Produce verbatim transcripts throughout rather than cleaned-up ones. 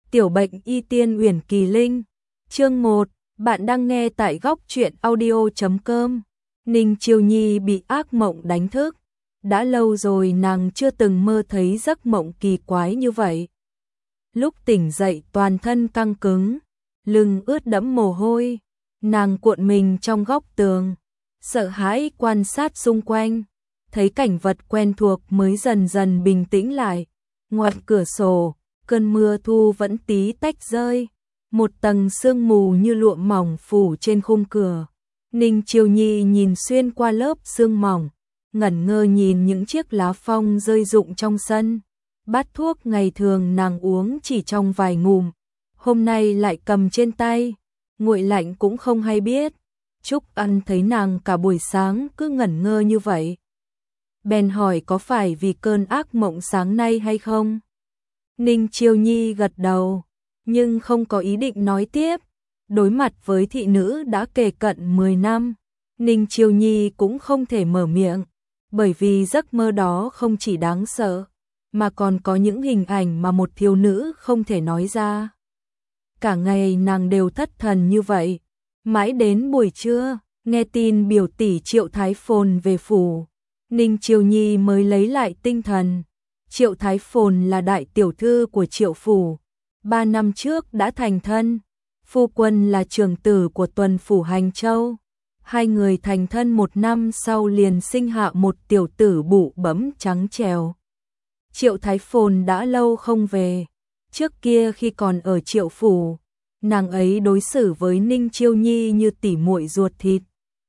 Tiểu bệnh y tiên Uyển Kỳ Linh. Chương một, bạn đang nghe tại góc truyện audio chấm com. Ninh Chiêu Nhi bị ác mộng đánh thức. Đã lâu rồi nàng chưa từng mơ thấy giấc mộng kỳ quái như vậy. Lúc tỉnh dậy toàn thân căng cứng, lưng ướt đẫm mồ hôi, nàng cuộn mình trong góc tường, sợ hãi quan sát xung quanh, thấy cảnh vật quen thuộc mới dần dần bình tĩnh lại. Ngoài cửa sổ, cơn mưa thu vẫn tí tách rơi, một tầng sương mù như lụa mỏng phủ trên khung cửa. Ninh Chiêu Nhi nhìn xuyên qua lớp sương mỏng, ngẩn ngơ nhìn những chiếc lá phong rơi rụng trong sân. Bát thuốc ngày thường nàng uống chỉ trong vài ngụm, hôm nay lại cầm trên tay, nguội lạnh cũng không hay biết. Trúc Ân thấy nàng cả buổi sáng cứ ngẩn ngơ như vậy, bèn hỏi có phải vì cơn ác mộng sáng nay hay không? Ninh Chiêu Nhi gật đầu, nhưng không có ý định nói tiếp. Đối mặt với thị nữ đã kề cận mười năm, Ninh Chiêu Nhi cũng không thể mở miệng, bởi vì giấc mơ đó không chỉ đáng sợ, mà còn có những hình ảnh mà một thiếu nữ không thể nói ra. Cả ngày nàng đều thất thần như vậy, mãi đến buổi trưa, nghe tin biểu tỷ Triệu Thái Phồn về phủ, Ninh Chiêu Nhi mới lấy lại tinh thần. Triệu Thái Phồn là đại tiểu thư của Triệu phủ, ba năm trước đã thành thân. Phu quân là trưởng tử của tuần phủ Hành Châu. Hai người thành thân một năm sau liền sinh hạ một tiểu tử bụ bẫm trắng trèo. Triệu Thái Phồn đã lâu không về. Trước kia khi còn ở Triệu phủ, nàng ấy đối xử với Ninh Chiêu Nhi như tỉ muội ruột thịt,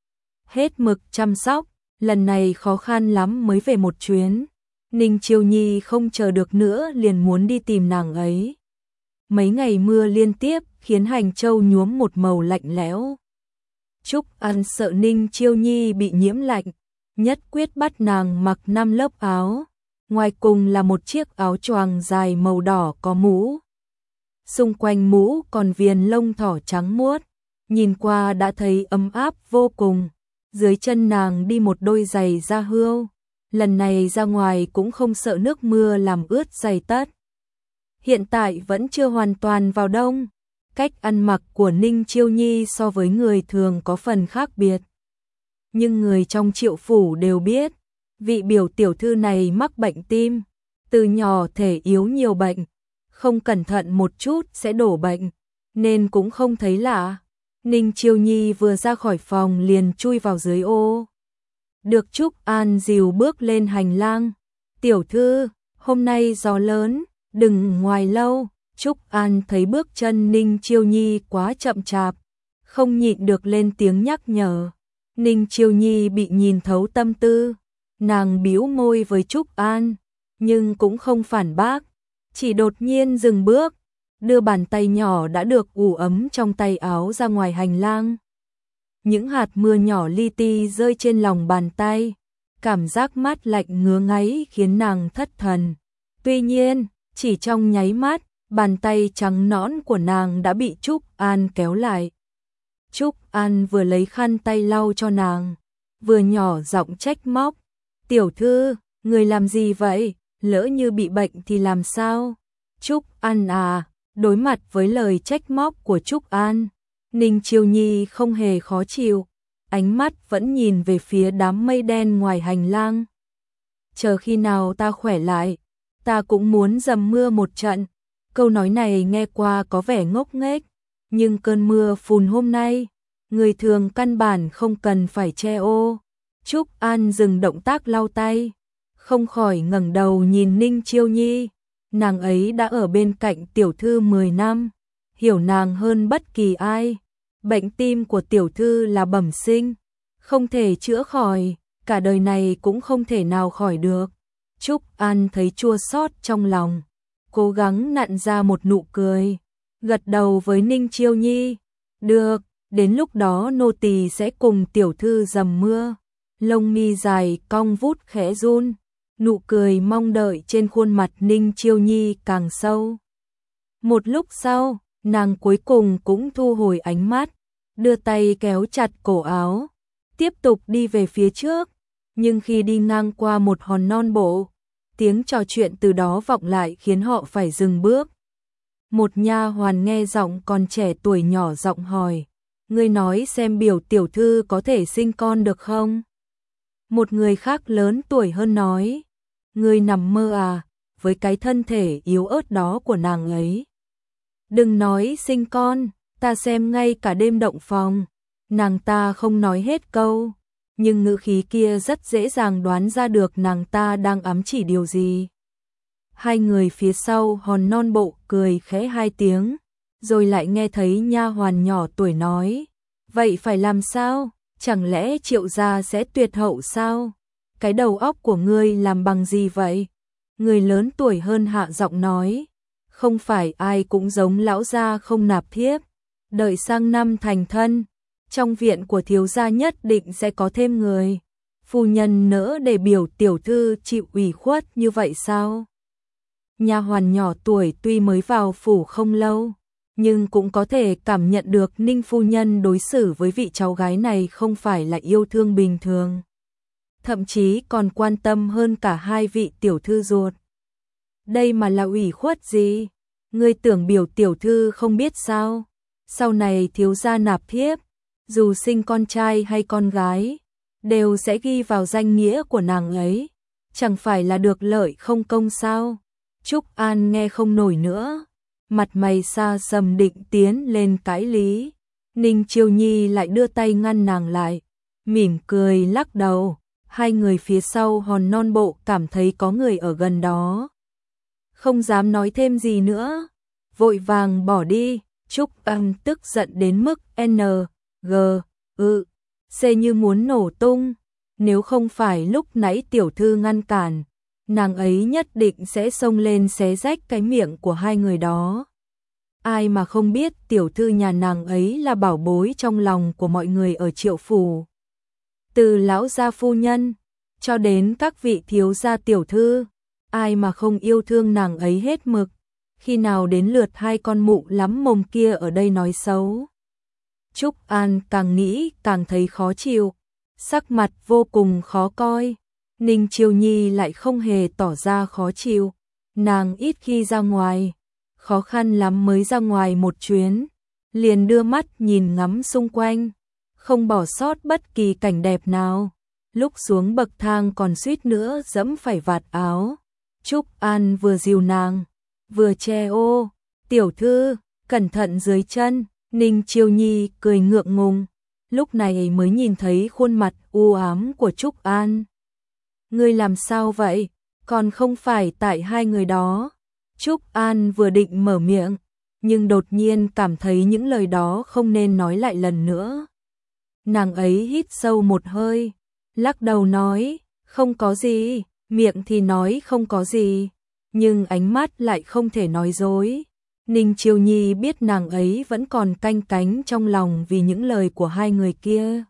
hết mực chăm sóc. Lần này khó khăn lắm mới về một chuyến, Ninh Chiêu Nhi không chờ được nữa liền muốn đi tìm nàng ấy. Mấy ngày mưa liên tiếp khiến Hành Châu nhuốm một màu lạnh lẽo. Trúc Ân sợ Ninh Chiêu Nhi bị nhiễm lạnh, nhất quyết bắt nàng mặc năm lớp áo, ngoài cùng là một chiếc áo choàng dài màu đỏ có mũ. Xung quanh mũ còn viền lông thỏ trắng muốt, nhìn qua đã thấy ấm áp vô cùng. Dưới chân nàng đi một đôi giày da hươu, lần này ra ngoài cũng không sợ nước mưa làm ướt giày tất. Hiện tại vẫn chưa hoàn toàn vào đông, cách ăn mặc của Ninh Chiêu Nhi so với người thường có phần khác biệt. Nhưng người trong Triệu phủ đều biết, vị biểu tiểu thư này mắc bệnh tim, từ nhỏ thể yếu nhiều bệnh, không cẩn thận một chút sẽ đổ bệnh, nên cũng không thấy lạ. Ninh Chiêu Nhi vừa ra khỏi phòng liền chui vào dưới ô. Được Trúc An dìu bước lên hành lang. Tiểu thư, hôm nay gió lớn, đừng ngoài lâu. Trúc An thấy bước chân Ninh Chiêu Nhi quá chậm chạp, không nhịn được lên tiếng nhắc nhở. Ninh Chiêu Nhi bị nhìn thấu tâm tư, nàng bĩu môi với Trúc An, nhưng cũng không phản bác, chỉ đột nhiên dừng bước, đưa bàn tay nhỏ đã được ủ ấm trong tay áo ra ngoài hành lang. Những hạt mưa nhỏ li ti rơi trên lòng bàn tay, cảm giác mát lạnh ngứa ngáy khiến nàng thất thần. Tuy nhiên, chỉ trong nháy mắt, bàn tay trắng nõn của nàng đã bị Trúc An kéo lại. Trúc An vừa lấy khăn tay lau cho nàng, vừa nhỏ giọng trách móc. Tiểu thư, người làm gì vậy? Lỡ như bị bệnh thì làm sao? Trúc An à, đối mặt với lời trách móc của Trúc An, Ninh Chiêu Nhi không hề khó chịu, ánh mắt vẫn nhìn về phía đám mây đen ngoài hành lang. Chờ khi nào ta khỏe lại, ta cũng muốn dầm mưa một trận. Câu nói này nghe qua có vẻ ngốc nghếch, nhưng cơn mưa phùn hôm nay, người thường căn bản không cần phải che ô. Trúc An dừng động tác lau tay, không khỏi ngẩng đầu nhìn Ninh Chiêu Nhi. Nàng ấy đã ở bên cạnh tiểu thư mười năm, hiểu nàng hơn bất kỳ ai. Bệnh tim của tiểu thư là bẩm sinh, không thể chữa khỏi, cả đời này cũng không thể nào khỏi được. Trúc An thấy chua xót trong lòng, cố gắng nặn ra một nụ cười, gật đầu với Ninh Chiêu Nhi. Được, đến lúc đó nô tỳ sẽ cùng tiểu thư dầm mưa. Lông mi dài cong vút khẽ run, nụ cười mong đợi trên khuôn mặt Ninh Chiêu Nhi càng sâu. Một lúc sau, nàng cuối cùng cũng thu hồi ánh mắt, đưa tay kéo chặt cổ áo, tiếp tục đi về phía trước. Nhưng khi đi ngang qua một hòn non bộ, tiếng trò chuyện từ đó vọng lại khiến họ phải dừng bước. Một nha hoàn nghe giọng còn trẻ tuổi nhỏ giọng hỏi, ngươi nói xem biểu tiểu thư có thể sinh con được không? Một người khác lớn tuổi hơn nói, ngươi nằm mơ à, với cái thân thể yếu ớt đó của nàng ấy. Đừng nói sinh con, ta xem ngay cả đêm động phòng, nàng ta không nói hết câu, nhưng ngữ khí kia rất dễ dàng đoán ra được nàng ta đang ám chỉ điều gì. Hai người phía sau hòn non bộ cười khẽ hai tiếng, rồi lại nghe thấy nha hoàn nhỏ tuổi nói, vậy phải làm sao, chẳng lẽ Triệu gia sẽ tuyệt hậu sao? Cái đầu óc của ngươi làm bằng gì vậy? Người lớn tuổi hơn hạ giọng nói, không phải ai cũng giống lão gia không nạp thiếp, đợi sang năm thành thân, trong viện của thiếu gia nhất định sẽ có thêm người. Phu nhân nỡ để biểu tiểu thư chịu ủy khuất như vậy sao? Nha hoàn nhỏ tuổi tuy mới vào phủ không lâu, nhưng cũng có thể cảm nhận được Ninh phu nhân đối xử với vị cháu gái này không phải là yêu thương bình thường, thậm chí còn quan tâm hơn cả hai vị tiểu thư ruột. Đây mà là ủy khuất gì? Ngươi tưởng biểu tiểu thư không biết sao? Sau này thiếu gia nạp thiếp, dù sinh con trai hay con gái, đều sẽ ghi vào danh nghĩa của nàng ấy, chẳng phải là được lợi không công sao? Trúc An nghe không nổi nữa, mặt mày xa sầm định tiến lên cãi lý. Ninh Chiêu Nhi lại đưa tay ngăn nàng lại, mỉm cười lắc đầu. Hai người phía sau hòn non bộ cảm thấy có người ở gần đó, không dám nói thêm gì nữa, vội vàng bỏ đi. Trúc An tức giận đến mức N, G, ư, C như muốn nổ tung. Nếu không phải lúc nãy tiểu thư ngăn cản, nàng ấy nhất định sẽ xông lên xé rách cái miệng của hai người đó. Ai mà không biết tiểu thư nhà nàng ấy là bảo bối trong lòng của mọi người ở Triệu phủ. Từ lão gia phu nhân cho đến các vị thiếu gia tiểu thư, ai mà không yêu thương nàng ấy hết mực. Khi nào đến lượt hai con mụ lắm mồm kia ở đây nói xấu. Trúc An càng nghĩ càng thấy khó chịu, sắc mặt vô cùng khó coi. Ninh Chiêu Nhi lại không hề tỏ ra khó chịu, nàng ít khi ra ngoài, khó khăn lắm mới ra ngoài một chuyến, liền đưa mắt nhìn ngắm xung quanh, không bỏ sót bất kỳ cảnh đẹp nào. Lúc xuống bậc thang còn suýt nữa dẫm phải vạt áo. Trúc An vừa dìu nàng, vừa che ô, tiểu thư, cẩn thận dưới chân. Ninh Chiêu Nhi cười ngượng ngùng, lúc này mới nhìn thấy khuôn mặt u ám của Trúc An. Ngươi làm sao vậy? Còn không phải tại hai người đó. Trúc An vừa định mở miệng, nhưng đột nhiên cảm thấy những lời đó không nên nói lại lần nữa. Nàng ấy hít sâu một hơi, lắc đầu nói, không có gì, miệng thì nói không có gì, nhưng ánh mắt lại không thể nói dối. Ninh Chiêu Nhi biết nàng ấy vẫn còn canh cánh trong lòng vì những lời của hai người kia.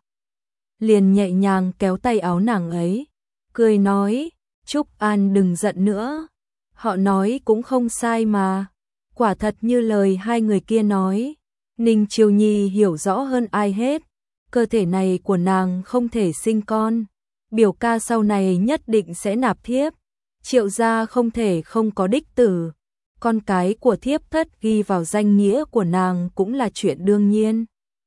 Liền nhẹ nhàng kéo tay áo nàng ấy, cười nói, Trúc An đừng giận nữa, họ nói cũng không sai mà, quả thật như lời hai người kia nói. Ninh Chiêu Nhi hiểu rõ hơn ai hết, cơ thể này của nàng không thể sinh con, biểu ca sau này nhất định sẽ nạp thiếp, Triệu gia không thể không có đích tử, con cái của thiếp thất ghi vào danh nghĩa của nàng cũng là chuyện đương nhiên.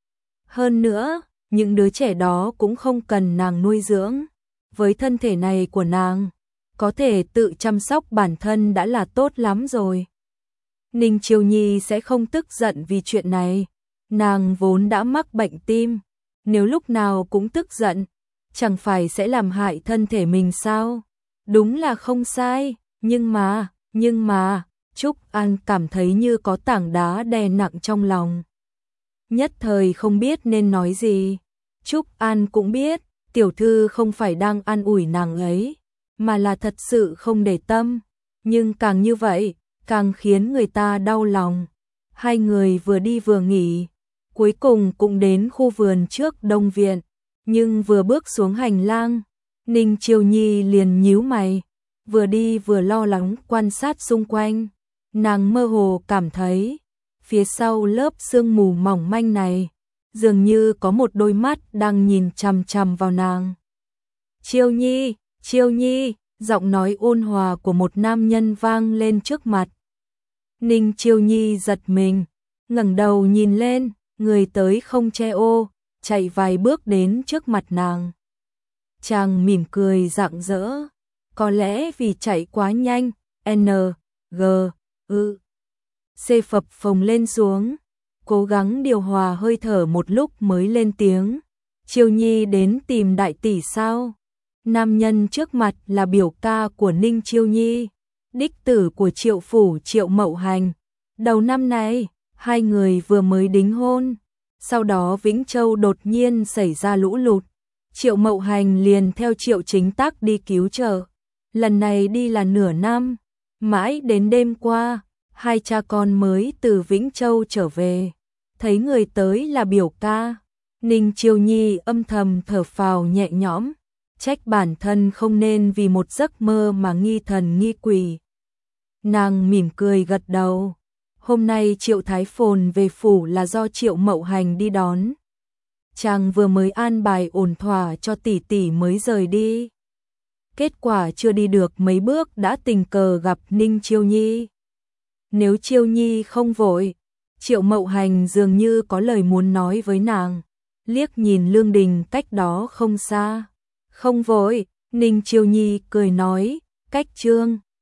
Hơn nữa, những đứa trẻ đó cũng không cần nàng nuôi dưỡng, với thân thể này của nàng, có thể tự chăm sóc bản thân đã là tốt lắm rồi. Ninh Chiêu Nhi sẽ không tức giận vì chuyện này, nàng vốn đã mắc bệnh tim, nếu lúc nào cũng tức giận, chẳng phải sẽ làm hại thân thể mình sao? Đúng là không sai, nhưng mà, nhưng mà, Trúc An cảm thấy như có tảng đá đè nặng trong lòng. Nhất thời không biết nên nói gì. Trúc An cũng biết, tiểu thư không phải đang an ủi nàng ấy, mà là thật sự không để tâm, nhưng càng như vậy, càng khiến người ta đau lòng. Hai người vừa đi vừa nghỉ, cuối cùng cũng đến khu vườn trước Đông viện, nhưng vừa bước xuống hành lang, Ninh Chiêu Nhi liền nhíu mày, vừa đi vừa lo lắng quan sát xung quanh. Nàng mơ hồ cảm thấy, phía sau lớp sương mù mỏng manh này, dường như có một đôi mắt đang nhìn chằm chằm vào nàng. Chiêu Nhi, Chiêu Nhi, giọng nói ôn hòa của một nam nhân vang lên trước mặt. Ninh Chiêu Nhi giật mình, ngẩng đầu nhìn lên, người tới không che ô, chạy vài bước đến trước mặt nàng. Chàng mỉm cười rạng rỡ, có lẽ vì chạy quá nhanh, N, G, ư. C phập phồng lên xuống, cố gắng điều hòa hơi thở một lúc mới lên tiếng. Chiêu Nhi đến tìm đại tỷ sao? Nam nhân trước mặt là biểu ca của Ninh Chiêu Nhi, đích tử của Triệu phủ Triệu Mậu Hành. Đầu năm nay, hai người vừa mới đính hôn, sau đó Vĩnh Châu đột nhiên xảy ra lũ lụt. Triệu Mậu Hành liền theo Triệu Chính Tác đi cứu trợ. Lần này đi là nửa năm, mãi đến đêm qua, hai cha con mới từ Vĩnh Châu trở về. Thấy người tới là biểu ca, Ninh Chiêu Nhi âm thầm thở phào nhẹ nhõm, trách bản thân không nên vì một giấc mơ mà nghi thần nghi quỷ. Nàng mỉm cười gật đầu. Hôm nay Triệu Thái Phồn về phủ là do Triệu Mậu Hành đi đón. Chàng vừa mới an bài ổn thỏa cho tỷ tỷ mới rời đi. Kết quả chưa đi được mấy bước đã tình cờ gặp Ninh Chiêu Nhi. Nếu Chiêu Nhi không vội, Triệu Mậu Hành dường như có lời muốn nói với nàng. Liếc nhìn Lương Đình cách đó không xa. Không vội, Ninh Chiêu Nhi cười nói, cách Trương